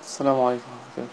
السلام عليكم ورحمة الله.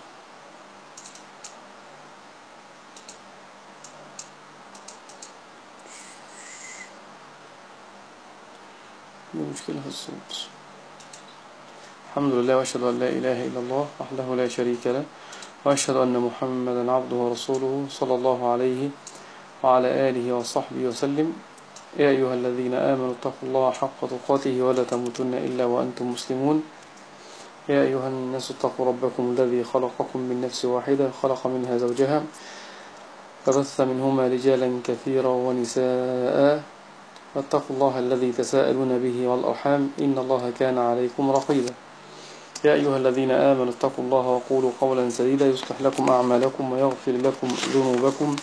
دي مشكلة في الصوت. الحمد لله، وأشهد أن لا إله إلا الله وحده لا شريك له، وأشهد أن محمدا عبده ورسوله صلى الله عليه وعلى آله وصحبه وسلم. يا أيها الذين آمنوا اتقوا الله حق تقاته ولا تموتن إلا وأنتم مسلمون. يا أيها الناس اتقوا ربكم الذي خلقكم من نفس واحدة، خلق منها زوجها، فبث منهما رجالا كثيرا ونساء، واتقوا الله الذي تساءلون به والأرحام، إن الله كان عليكم رقيبا. يا أيها الذين آمنوا اتقوا الله وقولوا قولا سديدا يصلح لكم أعمالكم ويغفر لكم ذنوبكم،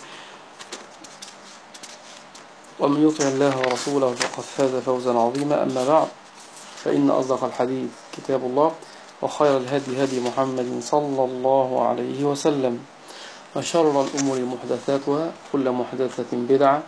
ومن يطع الله ورسوله فقد فاز فوزا عظيما. أما بعد، فإن أصدق الحديث كتاب الله، وخير الهدي هدي محمد صلى الله عليه وسلم، وشر الأمور محدثاتها، كل محدثة بدعة،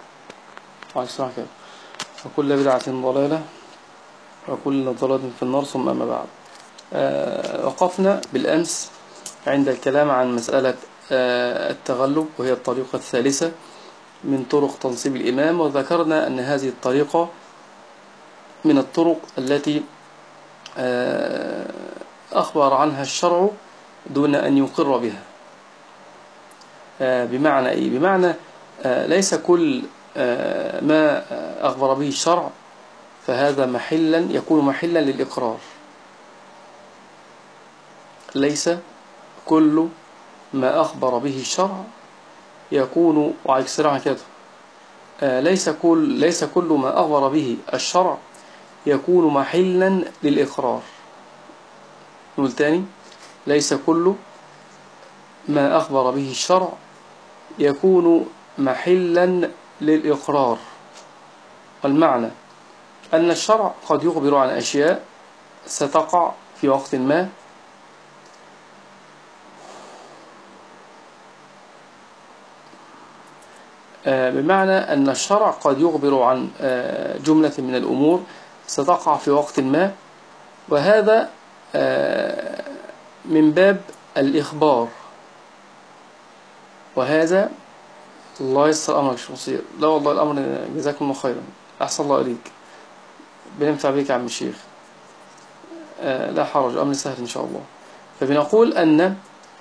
وكل بدعة ضلالة، وكل ضلالة في النار. ثم أما بعد، وقفنا بالأمس عند الكلام عن مسألة التغلب، وهي الطريقة الثالثة من طرق تنصيب الإمام، وذكرنا أن هذه الطريقة من الطرق التي أخبر عنها الشرع دون أن يقر بها. بمعنى إيه؟ بمعنى ليس كل ما أخبر به الشرع فهذا يكون محلا للإقرار. ليس كل ما أخبر به الشرع يكون ليس كل ما أخبر به الشرع يكون محلا للإقرار. نقول تاني: ليس كل ما أخبر به الشرع يكون محلا للإقرار. والمعنى أن الشرع قد يخبر عن أشياء ستقع في وقت ما، بمعنى أن الشرع قد يخبر عن جملة من الأمور ستقع في وقت ما، وهذا من باب الإخبار. وهذا الله يسر أمرك شو مصير. لا والله الأمر جزاكم الله خيرا، أحسن الله إليك، بننفع بك يا عم الشيخ. لا حرج، أمر سهل إن شاء الله. فبنقول أن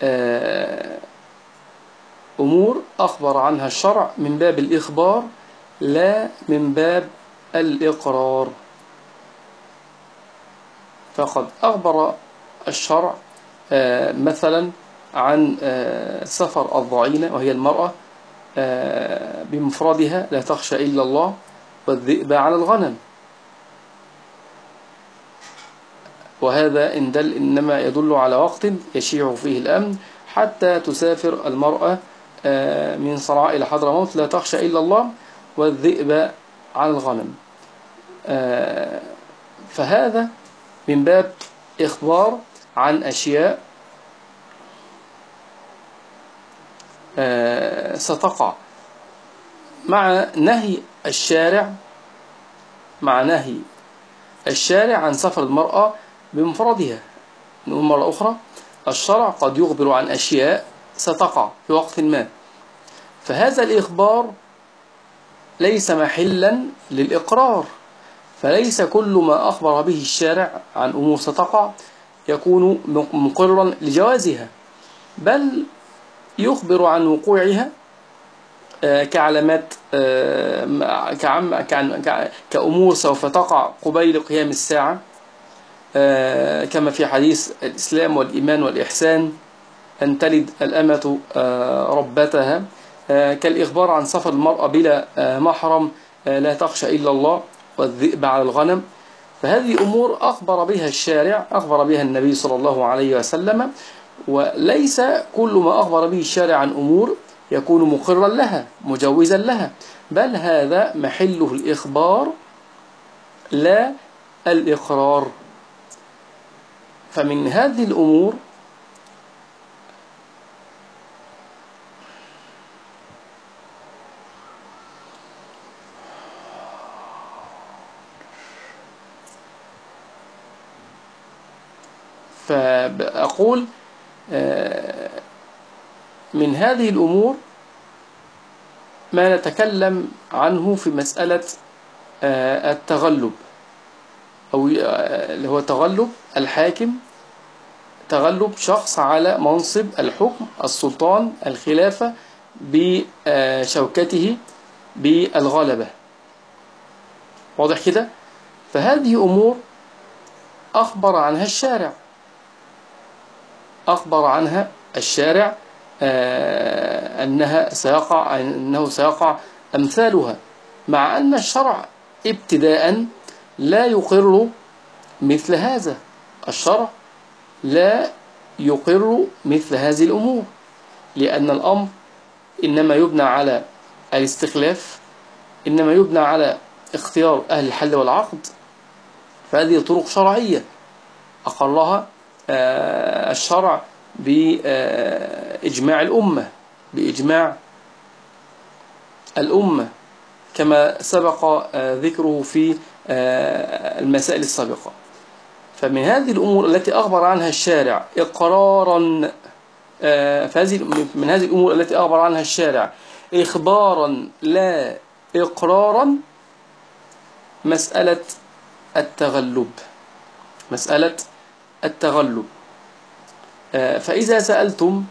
أمور أخبر عنها الشرع من باب الإخبار لا من باب الإقرار. فقد أخبر الشرع مثلا عن سفر الضعينة، وهي المرأة بمفردها: لا تخشى إلا الله والذئب على الغنم. وهذا إنما يدل على وقت يشيع فيه الأمن، حتى تسافر المرأة من صنعاء إلى حضرموت: لا تخشى إلا الله والذئب على الغنم. فهذا من باب إخبار عن أشياء ستقع، مع نهي الشارع عن سفر المرأة بمفردها. نقول مرة أخرى: الشرع قد يخبر عن أشياء ستقع في وقت ما، فهذا الإخبار ليس محلا للإقرار. فليس كل ما أخبر به الشارع عن أمور ستقع يكون مقرا لجوازها، بل يخبر عن وقوعها كعلامات، كأمور سوف تقع قبيل قيام الساعة، كما في حديث الإسلام والإيمان والإحسان أن تلد الأمة ربتها، كالإخبار عن سفر المرأة بلا محرم: لا تخشى إلا الله والذئب على الغنم. فهذه أمور أخبر بها الشارع، أخبر بها النبي صلى الله عليه وسلم، وليس كل ما أخبر به الشارع عن أمور يكون مقرا لها مجوزا لها، بل هذا محله الإخبار لا الإقرار. فمن هذه الأمور فأقول من هذه الأمور ما نتكلم عنه في مسألة التغلب، أو اللي هو تغلب الحاكم، تغلب شخص على منصب الحكم، السلطان، الخلافة، بشوكته، بالغلبة. واضح كده؟ فهذه أمور أخبر عنها الشارع، أخبر عنها الشارع أنه سيقع أمثالها، مع أن الشرع ابتداء لا يقر مثل هذا. الشرع لا يقر مثل هذه الأمور، لأن الأمر إنما يبنى على الاستخلاف، إنما يبنى على اختيار أهل الحل والعقد. فهذه طرق شرعية أقرها الشرع بإجماع الأمة، بإجماع الأمة، كما سبق ذكره في المسائل السابقة. فمن هذه الأمور التي أخبر عنها الشارع إقرارا، من هذه الأمور التي أخبر عنها الشارع إخبارا لا إقرارا مسألة التغلب، مسألة التغلب. فإذا سألتم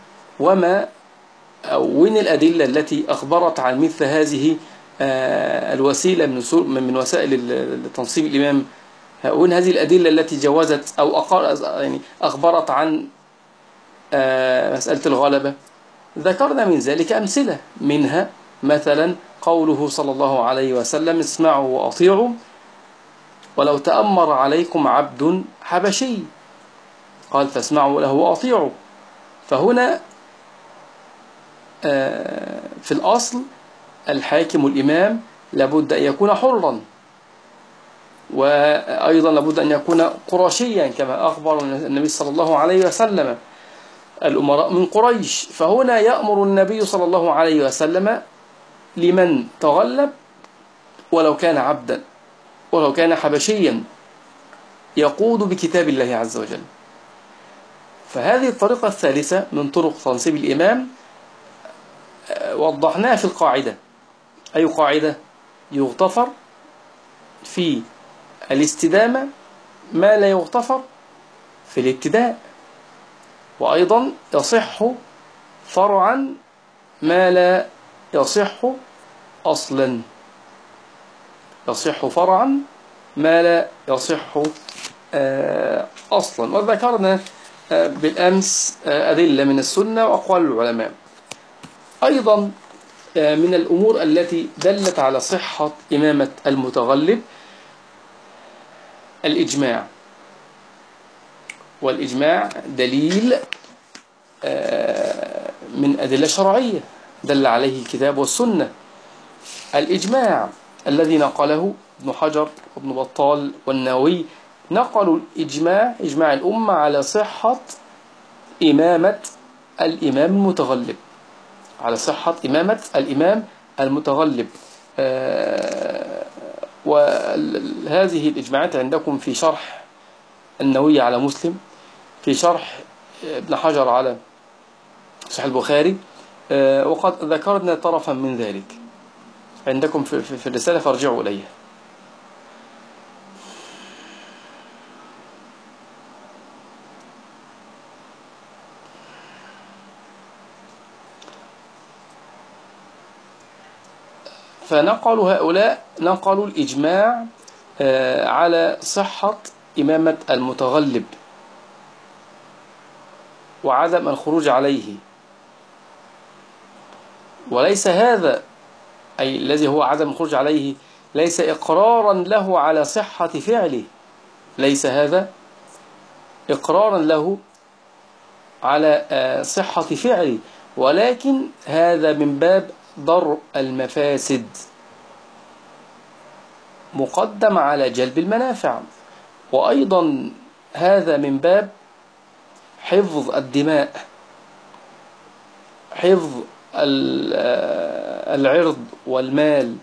وين الأدلة التي أخبرت عن مثل هذه الوسيلة من وسائل تنصيب الإمام، وين هذه الأدلة التي جوزت أو يعني أخبرت عن مسألة الغلبة؟ ذكرنا من ذلك أمثلة، منها مثلا قوله صلى الله عليه وسلم: اسمعوا وأطيعوا ولو تأمر عليكم عبد حبشي، قال: فاسمعوا له وأطيعوا. فهنا في الأصل الحاكم الإمام لابد أن يكون حرا، وأيضا لابد أن يكون قرشيا كما أخبر النبي صلى الله عليه وسلم: الأمراء من قريش. فهنا يأمر النبي صلى الله عليه وسلم لمن تغلب ولو كان عبدا، ولو كان حبشيا، يقود بكتاب الله عز وجل. فهذه الطريقة الثالثة من طرق تنصيب الإمام وضحناها في القاعدة. أي قاعدة؟ يغتفر في الاستدامة ما لا يغتفر في الابتداء، وأيضا يصح فرعا ما لا يصح أصلا، يصح فرعا ما لا يصح أصلا. وذكرنا بالأمس أدلة من السنة وأقوال العلماء. أيضا من الأمور التي دلت على صحة إمامة المتغلب الإجماع، والإجماع دليل من أدلة شرعية دل عليه الكتاب والسنة. الإجماع الذي نقله ابن حجر وابن بطال والنووي، نقلوا الإجماع، إجماع الأمة، على صحة إمامة الإمام المتغلب، على صحة إمامة الإمام المتغلب. وهذه الإجماعات عندكم في شرح النووي على مسلم، في شرح ابن حجر على صحيح البخاري، وقد ذكرنا طرفا من ذلك عندكم في الرسالة، فارجعوا إليها. فنقلوا هؤلاء نقلوا الإجماع على صحة إمامة المتغلب وعدم الخروج عليه. وليس هذا، أي الذي هو عدم الخروج عليه، ليس إقرارا له على صحة فعله، ليس هذا إقرارا له على صحة فعله، ولكن هذا من باب ضرء المفاسد مقدم على جلب المنافع، وأيضا هذا من باب حفظ الدماء، حفظ العرض والمال،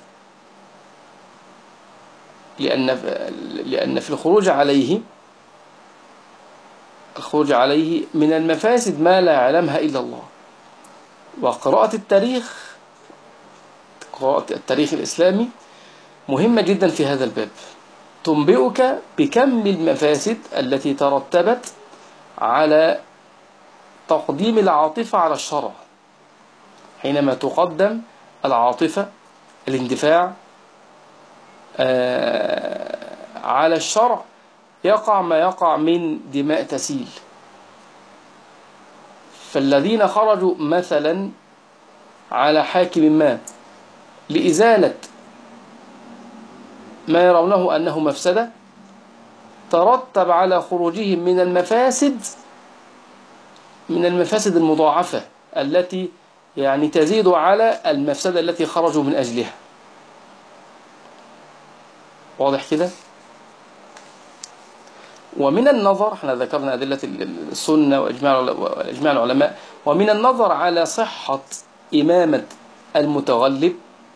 لأن في الخروج عليه الخروج عليه من المفاسد ما لا يعلمها إلا الله. وقراءة التاريخ، قراءة التاريخ الإسلامي مهمة جدا في هذا الباب، تنبئك بكم المفاسد التي ترتبت على تقديم العاطفة على الشرع. حينما تقدم العاطفة، الاندفاع على الشرع، يقع ما يقع من دماء تسيل. فالذين خرجوا مثلا على حاكم ما لإزالة ما يرونه أنه مفسدة، ترتب على خروجهم من المفاسد المضاعفة التي يعني تزيد على المفسدة التي خرجوا من أجلها. واضح كده؟ ومن النظر، احنا ذكرنا أدلة السنة وإجماع العلماء، ومن النظر على صحة إمامة المتغلب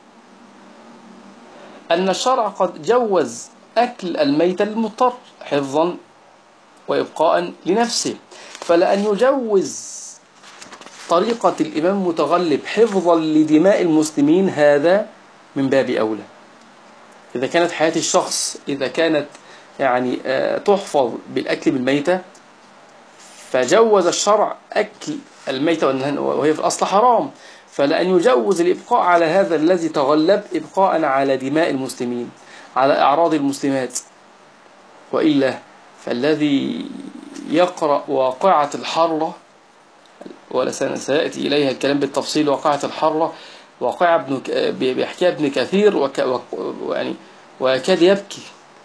أن الشرع قد جوز أكل الميت للمضطر حفظا وإبقاء لنفسه، فلأن يجوز طريقة الإمام المتغلب حفظا لدماء المسلمين هذا من باب أولى. إذا كانت حياة الشخص يعني تحفظ بالأكل بالميتة، فجوز الشرع أكل الميتة وهي في الأصل حرام، فلأن يجوز الإبقاء على هذا الذي تغلب إبقاء على دماء المسلمين، على أعراض المسلمات. وإلا فالذي يقرأ واقعة الحرة، ولا سيأتي إليها الكلام بالتفصيل، واقعة الحرة واقعة بيحكيها ابن كثير يعني ويكاد يبكي.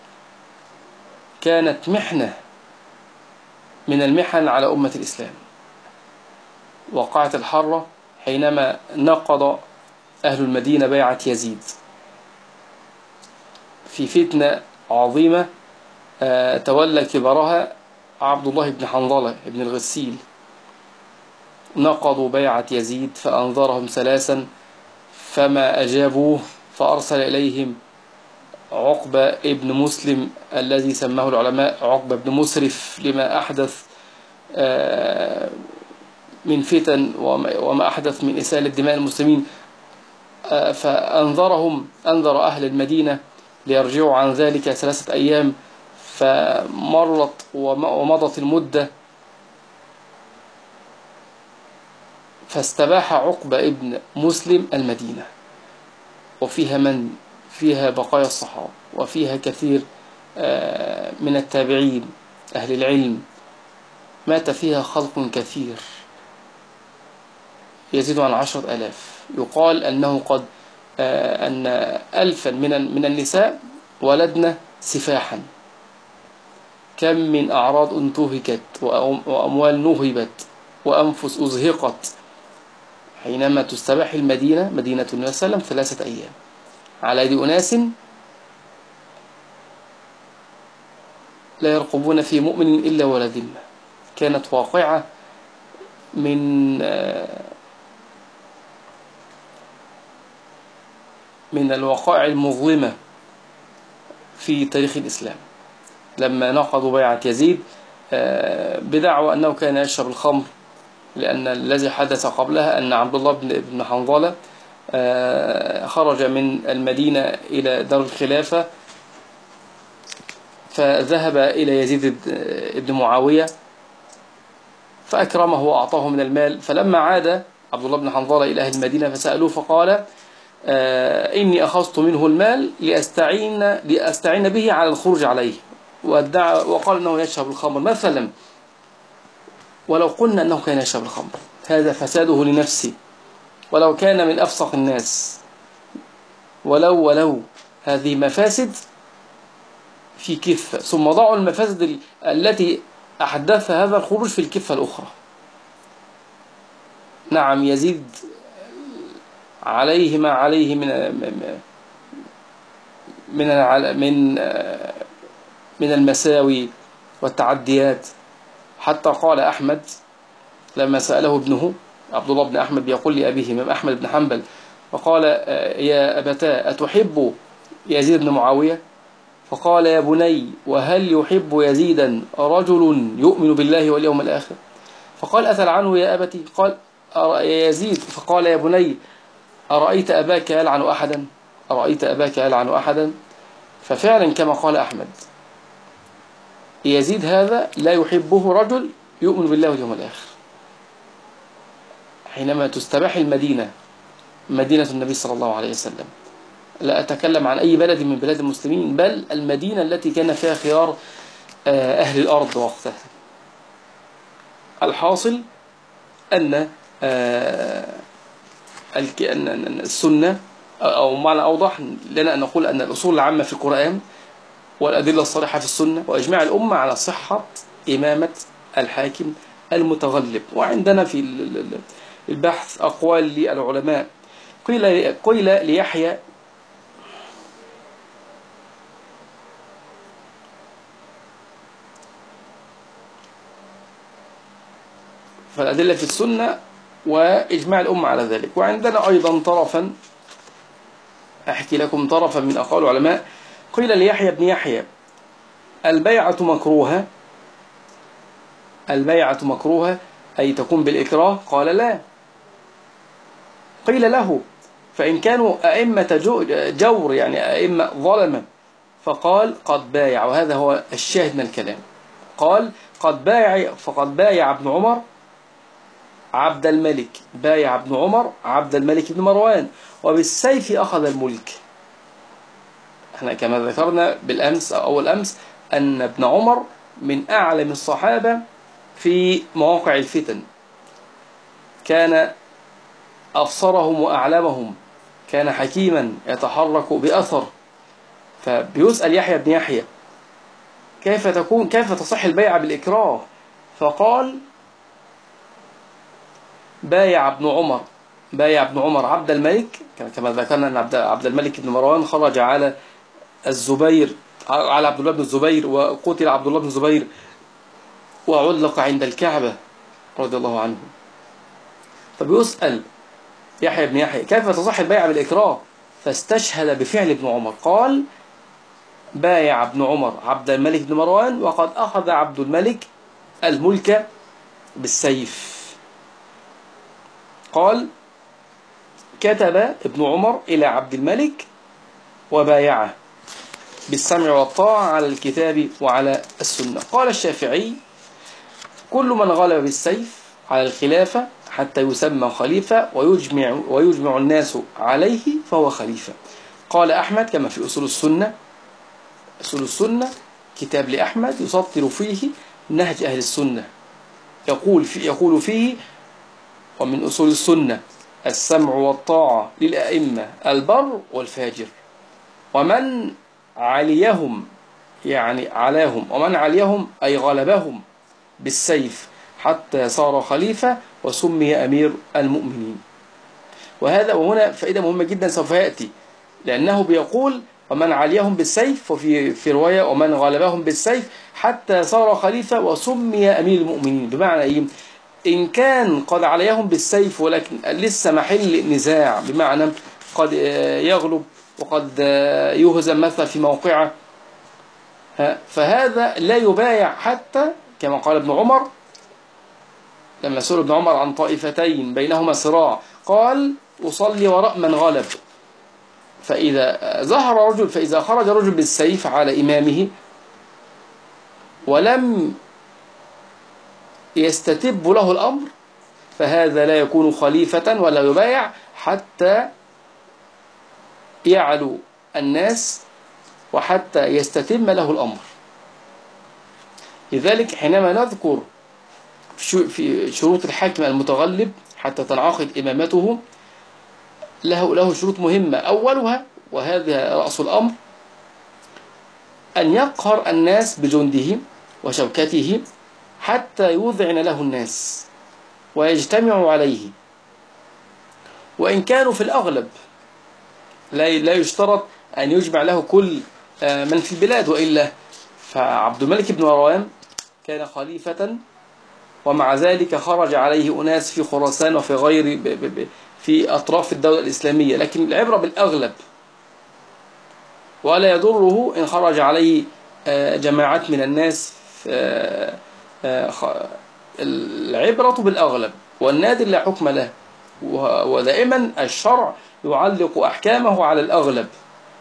كانت محنة من المحن على أمة الإسلام واقعة الحرة، حينما نقض أهل المدينة بيعة يزيد في فتنة عظيمة تولى كبرها عبد الله بن حنظلة بن الغسيل. نقضوا بيعة يزيد فأنظرهم ثلاثا فما أجابوه، فأرسل إليهم عقبة ابن مسلم الذي سماه العلماء عقبة بن مسرف لما أحدث من فتن وما أحدث من إسالة دماء المسلمين. أنذر أهل المدينة ليرجعوا عن ذلك 3 أيام، فمرت ومضت المدة، فاستباح عقبة ابن مسلم المدينة، فيها بقايا الصحابة، وفيها كثير من التابعين أهل العلم، مات فيها خلق كثير يزيد عن 10,000. يقال أنه أن 1000 من النساء ولدن سفاحا. كم من أعراض انتهكت وأموال نهبت وأنفس أزهقت حينما تستباح المدينة، مدينة النبي صلى الله عليه وسلم، 3 أيام على يد أناس لا يرقبون في مؤمن إلا ولا ذمة. كانت واقعة من الوقائع المظلمة في تاريخ الإسلام، لما نقضوا بيعة يزيد بدعوى أنه كان يشرب الخمر، لأن الذي حدث قبلها أن عبد الله بن حنظلة خرج من المدينة إلى دار الخلافة، فذهب إلى يزيد بن معاوية فأكرمه وأعطاه من المال. فلما عاد عبد الله بن حنظلة إلى أهل المدينة فسألوه فقال إني أخذت منه المال لأستعين به على الخروج عليه، وقال أنه يشرب الخمر مثلا. ولو قلنا أنه كان يشرب الخمر هذا فساده لنفسه، ولو كان من أفسق الناس، ولو هذه مفاسد في كفة، ثم ضعوا المفاسد التي أحدثها هذا الخروج في الكفة الأخرى. نعم، يزيد عليه ما عليه من المساوي والتعديات، حتى قال أحمد لما سأله ابنه عبد الله بن أحمد، بيقول لأبيه إمام أحمد بن حنبل، وقال يا أبتاه أتحب يزيد بن معاوية؟ فقال يا بني وهل يحب يزيدا رجل يؤمن بالله واليوم الآخر؟ فقال أتلعنه يا أبتي؟ قال يا يزيد. فقال يا بني أرأيت أباك يلعن أحدا؟ أرأيت أباك يلعن أحدا؟ ففعلا كما قال أحمد، يزيد هذا لا يحبه رجل يؤمن بالله واليوم الآخر. حينما تستباح المدينة، مدينة النبي صلى الله عليه وسلم، لا أتكلم عن أي بلد من بلاد المسلمين، بل المدينة التي كان فيها خيار أهل الأرض وقتها. الحاصل أن السنة، أو معنى أوضح لنا أن نقول أن الأصول العامة في القرآن والأدلة الصالحة في السنة وإجماع الأمة على صحة إمامة الحاكم المتغلب. وعندنا في البحث أقوال للعلماء. قيل ليحيى فالأدلة في السنة وإجماع الأمة على ذلك. وعندنا أيضا طرفا، أحكي لكم طرفا من أقوال العلماء. قيل ليحيى بن يحيى البيعة مكروهة، البيعة مكروهة أي تكون بالإكراه؟ قال لا. قيل له فإن كانوا أئمة جور، يعني أئمة ظلمة؟ فقال قد بايع، وهذا هو الشاهد من الكلام. قال قد بايع، فقد بايع ابن عمر عبد الملك، بايع ابن عمر عبد الملك بن مروان، وبالسيف أخذ الملك. احنا كما ذكرنا بالأمس أو أول أمس أن ابن عمر من أعلم الصحابة في مواقع الفتن، كان أبصرهم وأعلمهم، كان حكيما يتحرك بأثر. فبيسأل يحيى بن يحيى كيف تصح البيعة بالإكراه؟ فقال بايع ابن عمر عبد الملك، كما ذكرنا أن عبد الملك بن مروان خرج على الزبير، على عبد الله بن الزبير، وقتل عبد الله بن الزبير وعلق عند الكعبة رضي الله عنه. فبيسأل يحيى بن يحيى كيف تصح البيعة بالإكراه؟ فاستشهد بفعل ابن عمر، قال بايع ابن عمر عبد الملك بن مروان وقد أخذ عبد الملك الملك بالسيف. قال كتب ابن عمر إلى عبد الملك وبايعه بالسمع والطاعة على الكتاب وعلى السنة. قال الشافعي كل من غلب بالسيف على الخلافة حتى يسمى خليفة ويجمع الناس عليه فهو خليفة. قال أحمد كما في أصول السنة، أصول السنة كتاب لأحمد يسطر فيه نهج أهل السنة، يقول فيه ومن أصول السنة السمع والطاعة للأئمة البر والفاجر، ومن عليهم، يعني علاهم، ومن عليهم أي غلبهم بالسيف حتى صار خليفة وسمي أمير المؤمنين. وهنا فائدة مهمة جدا سوف يأتي، لأنه بيقول ومن عليهم بالسيف، وفي رواية ومن غلبهم بالسيف حتى صار خليفة وسمي أمير المؤمنين. بمعنى إيه؟ إن كان قد عليهم بالسيف ولكن لسه محل نزاع، بمعنى قد يغلب وقد يهزم مثلا في موقعه، فهذا لا يبايع، حتى كما قال ابن عمر لما سئل ابن عمر عن طائفتين بينهما صراع قال أصلي وراء من غلب. فإذا خرج رجل بالسيف على إمامه ولم يستتب له الأمر فهذا لا يكون خليفة ولا يبايع حتى يعلو الناس وحتى يستتم له الأمر. لذلك حينما نذكر في شروط الحاكم المتغلب حتى تنعقد إمامته، له شروط مهمة. أولها وهذا رأس الأمر أن يقهر الناس بجنده وشوكته حتى يذعن له الناس ويجتمعوا عليه، وإن كانوا في الأغلب لا يشترط أن يجمع له كل من في البلاد، وإلا فعبد الملك بن مروان كان خليفة ومع ذلك خرج عليه أناس في خراسان وفي غير في أطراف الدولة الإسلامية، لكن العبرة بالأغلب. ولا يضره إن خرج عليه جماعات من الناس. العبرة بالأغلب، والنادر لا حكم له. ودائما الشرع يعلق أحكامه على الأغلب،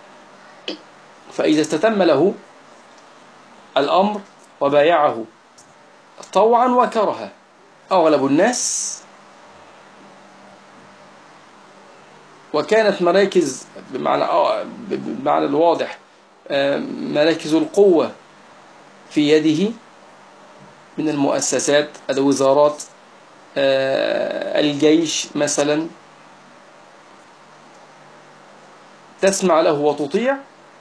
فإذا استتم له الأمر وبايعه طوعا وكرها أغلب الناس، وكانت مراكز بمعنى الواضح مراكز القوة في يده من المؤسسات، الوزارات، الجيش مثلا، تسمع له وتطيع،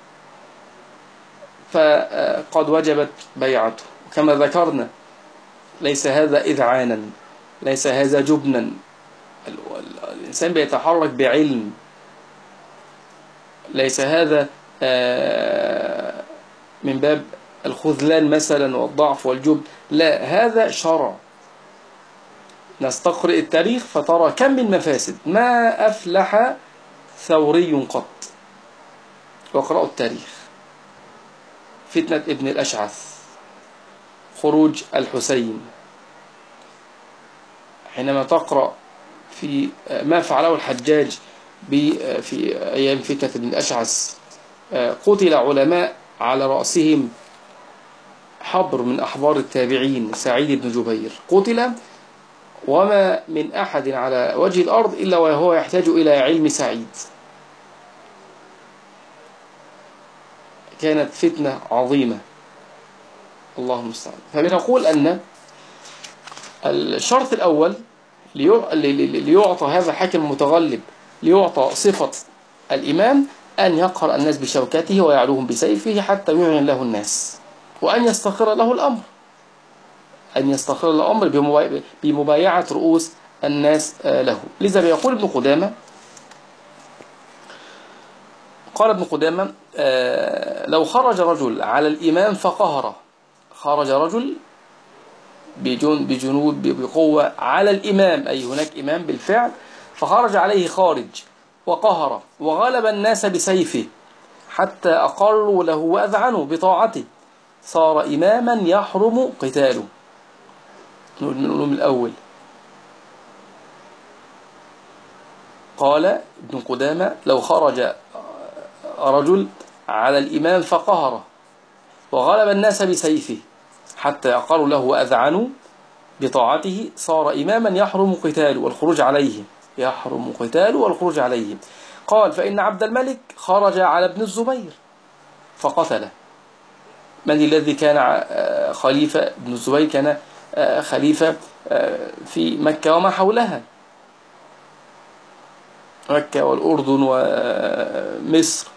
فقد وجبت بيعته. كما ذكرنا ليس هذا إذعانا، ليس هذا جبنا، الإنسان بيتحرك بعلم، ليس هذا من باب الخذلان مثلا والضعف والجبن، لا، هذا شرع. نستقرئ التاريخ فترى كم من مفاسد، ما أفلح ثوري قط. واقرأوا التاريخ، فتنة ابن الأشعث، خروج الحسين. حينما تقرأ في ما فعله الحجاج في أيام فتنة ابن الأشعث، قتل علماء على رأسهم حبر من أحبار التابعين سعيد بن جبير، قتل، وما من أحد على وجه الأرض إلا وهو يحتاج إلى علم سعيد. كانت فتنة عظيمة، الله المستعان. فبنقول أن الشرط الأول ليعطى هذا الحاكم المتغلب، ليعطى صفة الإمام، أن يقهر الناس بشوكته ويعلوهم بسيفه حتى يعلن له الناس، وأن يستقر له الأمر، أن يستقر له الأمر بمبايعة رؤوس الناس له. لذا بيقول ابن قدامة، قال ابن قدامة لو خرج رجل على الإمام فقهره، خرج رجل بجنود بقوة على الإمام، أي هناك إمام بالفعل، فخرج عليه خارج وقهر وغلب الناس بسيفه حتى أقروا له وأذعنوا بطاعته، صار إماما يحرم قتاله. نقول من الأول. قال ابن قدامة لو خرج رجل على الإمام فقهره وغلب الناس بسيفه حتى أقروا له وأذعنوا بطاعته، صار إماما يحرم قتاله والخروج عليه، يحرم قتاله والخروج عليه. قال فإن عبد الملك خرج على ابن الزبير فقتله. من الذي كان خليفة؟ ابن الزبير كان خليفة في مكة وما حولها، مكة والأردن ومصر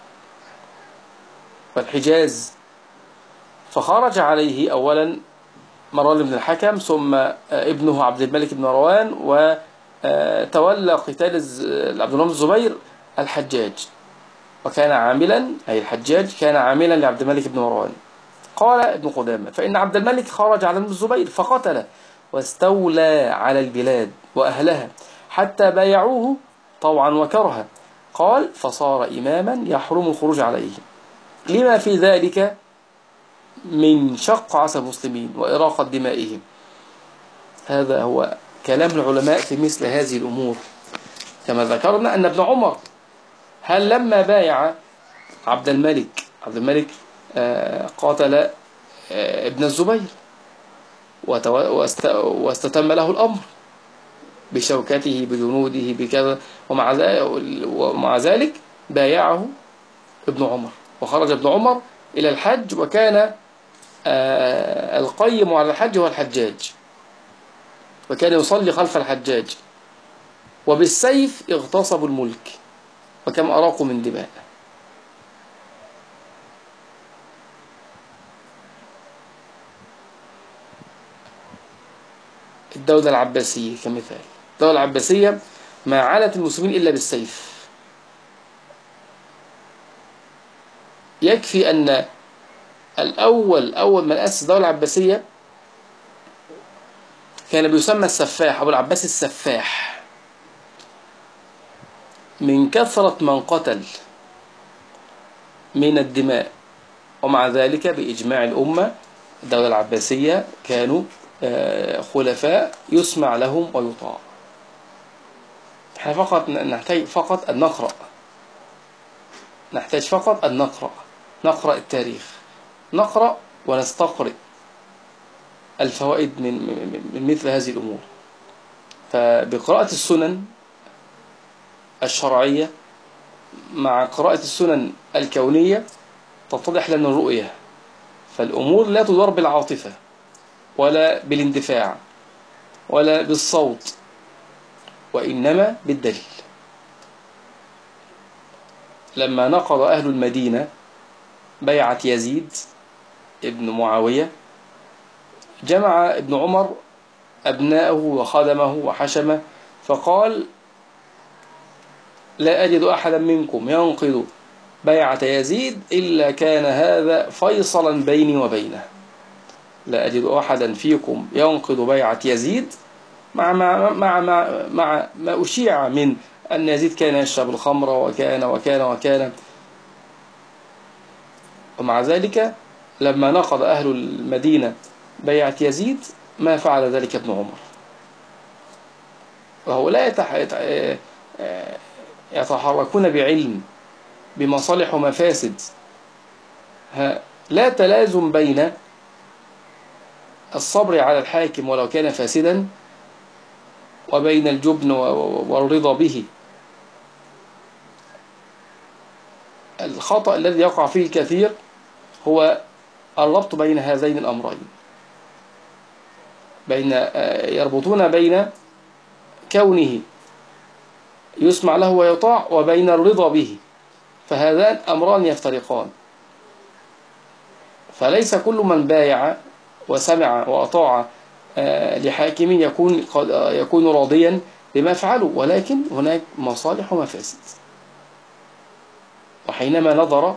والحجاز. فخرج عليه أولا مروان بن الحكم، ثم ابنه عبد الملك بن مروان، وتولى قتال عبد الله بن الزبير الحجاج، وكان عاملا، أي الحجاج كان عاملا لعبد الملك بن مروان. قال ابن قدامة فإن عبد الملك خرج على ابن الزبير فقتله واستولى على البلاد وأهلها حتى بايعوه طوعا وكرها. قال فصار إماما يحرم الخروج عليه، لما في ذلك من شق عصا المسلمين وإراقة دمائهم. هذا هو كلام العلماء في مثل هذه الأمور. كما ذكرنا أن ابن عمر هل لما بايع عبد الملك قاتل ابن الزبير واستتم له الأمر بشوكته بجنوده بكذا، ومع ذلك بايعه ابن عمر، وخرج ابن عمر إلى الحج، وكان القيم على الحج هو الحجاج، وكان يصلي خلف الحجاج، وبالسيف اغتصبوا الملك وكم أراقوا من دماء. الدولة العباسية كمثال، الدولة العباسية ما عانت المسلمين إلا بالسيف. يكفي أن أول من أسس الدولة العباسية كان بيسمى السفاح، أبو العباس السفاح، من كثرة من قتل من الدماء، ومع ذلك بإجماع الأمة الدولة العباسية كانوا خلفاء يسمع لهم ويطاع. فقط نحتاج فقط أن نقرأ، نحتاج فقط أن نقرأ التاريخ، نقرأ ونستقرئ الفوائد من مثل هذه الأمور. فبقراءة السنن الشرعية مع قراءة السنن الكونية تتضح لنا الرؤية. فالأمور لا تدار بالعاطفة ولا بالاندفاع ولا بالصوت، وإنما بالدليل. لما نقض أهل المدينة بيعة يزيد ابن معاوية، جمع ابن عمر أبناءه وخدمه وحشمه، فقال: لا أجد أحدا منكم ينقض بيعة يزيد إلا كان هذا فيصلا بيني وبينه. لا أجد أحدا فيكم ينقض بيعة يزيد مع ما أشيع من أن يزيد كان يشرب الخمر وكان وكان وكان. ومع ذلك لما نقض أهل المدينة بيعة يزيد ما فعل ذلك ابن عمر، وهؤلاء يتحركون بعلم بمصالح ومفاسد. لا تلازم بين الصبر على الحاكم ولو كان فاسدا وبين الجبن والرضا به. الخطأ الذي يقع فيه الكثير هو الربط بين هذين الأمرين، يربطون بين كونه يسمع له ويطاع وبين الرضا به، فهذان أمران يفترقان. فليس كل من بايع وسمع وأطاع لحاكم يكون راضيا بما فعله، ولكن هناك مصالح ومفاسد. وحينما نظر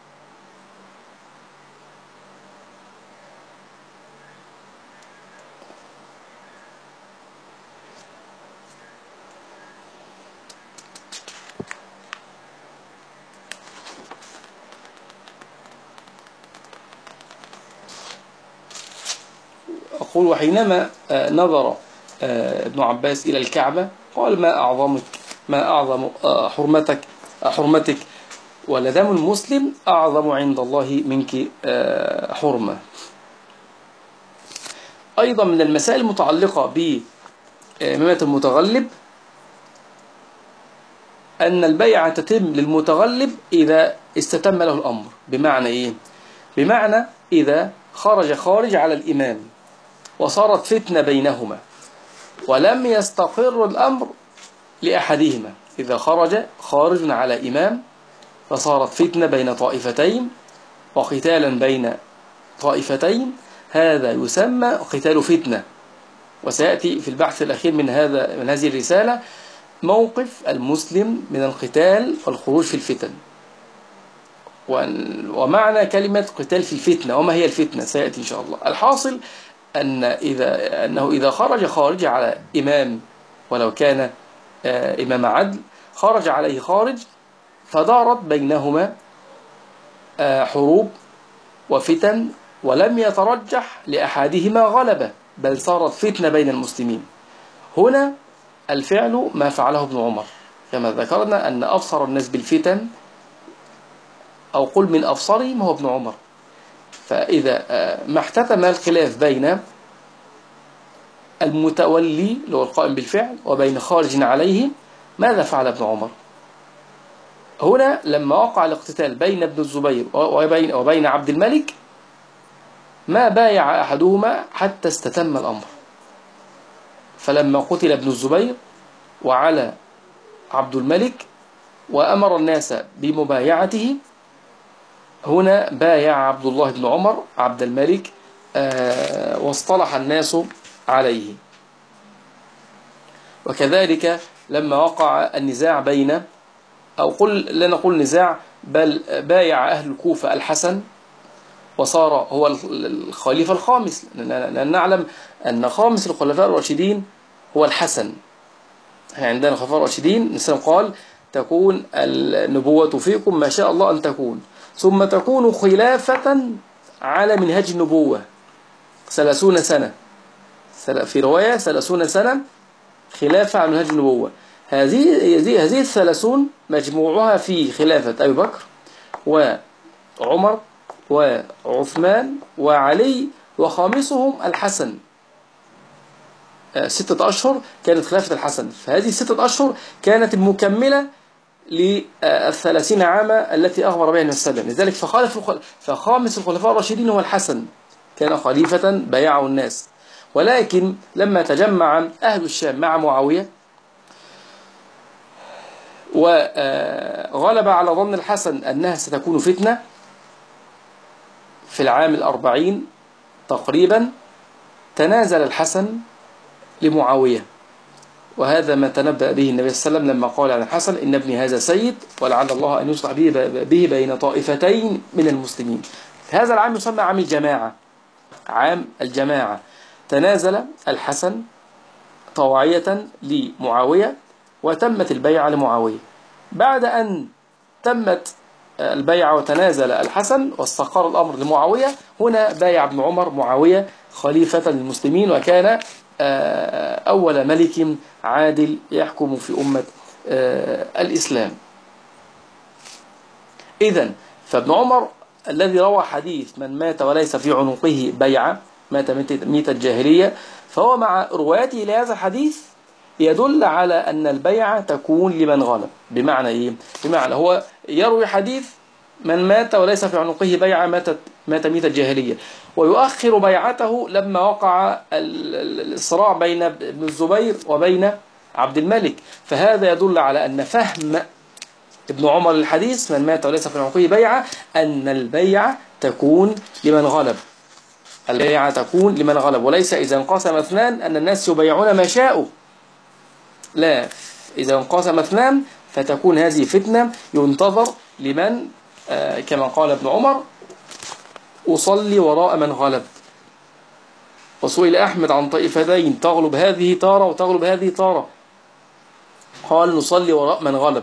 أقول وحينما نظر ابن عباس إلى الكعبة قال: ما أعظمك، ما أعظم حرمتك، ولدم المسلم أعظم عند الله منك حرمة. أيضا من المسائل المتعلقة بإمامة المتغلب أن البيعة تتم للمتغلب إذا استتم له الأمر. بمعنى إيه؟ بمعنى إذا خرج على الإمام وصارت فتنة بينهما ولم يستقر الأمر لأحدهما. إذا خارج على إمام فصارت فتنة بين طائفتين وقتالا بين طائفتين، هذا يسمى قتال فتنة. وسيأتي في البحث الأخير من هذه الرسالة موقف المسلم من القتال والخروج في الفتن، ومعنى كلمة قتال في الفتنة وما هي الفتنة سيأتي إن شاء الله. الحاصل أنه إذا خرج على إمام ولو كان إمام عدل، خرج عليه فدارت بينهما حروب وفتن ولم يترجح لأحدهما غلبة، بل صارت فتنة بين المسلمين. هنا الفعل ما فعله ابن عمر، كما ذكرنا أن أبصر الناس بالفتن أو قل من أبصرهم هو ابن عمر. فإذا ما احتتم الخلاف بين المتولي اللي هو القائم بالفعل وبين خارج عليه، ماذا فعل ابن عمر؟ هنا لما وقع الاقتتال بين ابن الزبير وبين عبد الملك ما بايع أحدهما حتى استتم الأمر. فلما قتل ابن الزبير وعلى عبد الملك وأمر الناس بمبايعته، هنا بايع عبد الله بن عمر عبد الملك واصطلح الناس عليه. وكذلك لما وقع النزاع بين، أو لا نقول نزاع، بل بايع أهل الكوفة الحسن وصار هو الخليفة الخامس، لأن نعلم أن خامس الخلفاء الراشدين هو الحسن. عندنا الخلفاء الراشدين الإسلام قال: تكون النبوة فيكم ما شاء الله أن تكون، ثم تكون خلافة على منهج النبوة 30 سنة، في رواية 30 سنة خلافة على منهج النبوة. هذه 30 مجموعها في خلافة أبي بكر وعمر وعثمان وعلي، وخامسهم الحسن. 6 أشهر كانت خلافة الحسن، فهذه 6 أشهر كانت المكملة ل30 عاما التي أخبر بها النبي صلى الله عليه وسلم. لذلك فخامس الخلفاء الراشدين هو الحسن، كان خليفة بايعه الناس. ولكن لما تجمع أهل الشام مع معاوية وغلب على ظن الحسن أنها ستكون فتنة في العام 40 تقريبا، تنازل الحسن لمعاوية. وهذا ما تنبأ به النبي صلى الله عليه وسلم لما قال عن الحسن: إن ابني هذا سيد ولعل الله أن يصلح به بين طائفتين من المسلمين. هذا العام يسمى عام الجماعة، عام الجماعة. تنازل الحسن طواعية لمعاوية وتمت البيعة لمعاوية. بعد أن تمت البيعة وتنازل الحسن واستقر الأمر لمعاوية، هنا بايع ابن عمر معاوية خليفة للمسلمين، وكان أول ملك عادل يحكم في أمة الإسلام. إذن فابن عمر الذي روى حديث من مات وليس في عنقه بيعة مات ميتة الجاهلية، فهو مع روايته لهذا الحديث يدل على أن البيعة تكون لمن غلب. بمعنى إيه؟ بمعنى هو يروي حديث من مات وليس في عنقه بيعة مات ميتة الجاهلية، ويؤخر بيعته لما وقع الصراع بين ابن الزبير وبين عبد الملك. فهذا يدل على أن فهم ابن عمر الحديث من مات وليس في عنقه بيعة أن البيعة تكون لمن غلب. البيعة تكون لمن غلب، وليس إذا انقسم اثنان أن الناس يبيعون ما شاءوا. لا، إذا انقسم اثنان فتكون هذه فتنة ينتظر لمن كما قال ابن عمر: أصلي وراء من غلب. وسئل أحمد عن طائفتين تغلب هذه تارة وتغلب هذه تارة، قال: نصلي وراء من غلب.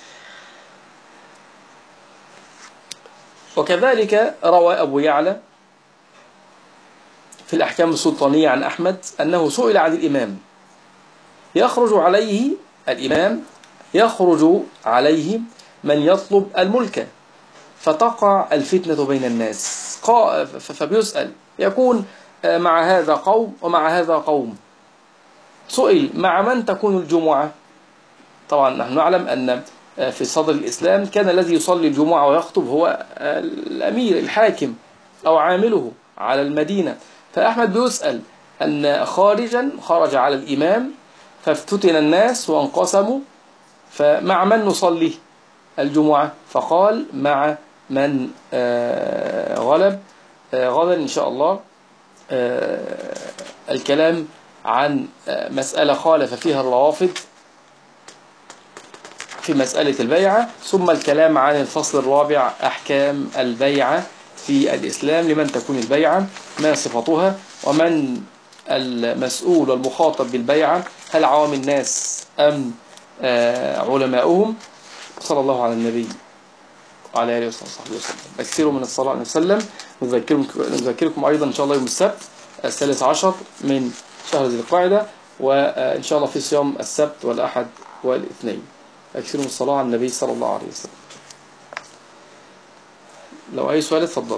وكذلك روى أبو يعلى في الأحكام السلطانية عن أحمد أنه سئل عن الإمام يخرج عليه من يطلب الملك فتقع الفتنة بين الناس، فبيسأل يكون مع هذا قوم ومع هذا قوم. سئل: مع من تكون الجمعة؟ طبعا نحن نعلم أن في صدر الإسلام كان الذي يصلي الجمعة ويخطب هو الأمير الحاكم أو عامله على المدينة. فأحمد بيسأل أن خرج على الإمام فافتتن الناس وانقسموا، فمع من نصلي الجمعة؟ فقال: مع من غلب. غدا إن شاء الله الكلام عن مسألة خالف فيها الروافض في مسألة البيعة، ثم الكلام عن الفصل الرابع: أحكام البيعة في الإسلام، لمن تكون البيعة، ما صفتها، ومن المسؤول والمخاطب بالبيعة، هل عوام الناس أم علماؤهم. صلى الله على النبي وعلى آله وصحبه وسلم. أكثروا من الصلاة عليه وسلم. نذكركم أيضا إن شاء الله يوم السبت 13 من شهر ذي القعدة، وإن شاء الله في صيام السبت والأحد والاثنين. أكثروا من الصلاة على النبي صلى الله عليه وسلم. لو أي سؤال اتفضل.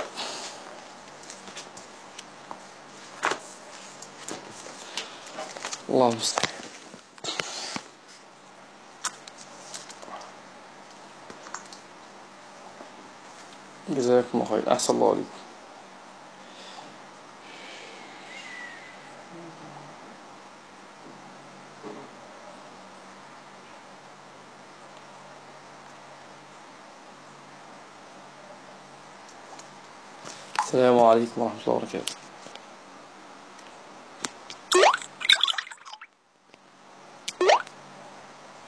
الله المستعان. جزاكم الله خير. أحسن الله عليكم. السلام عليكم ورحمة الله وبركاته.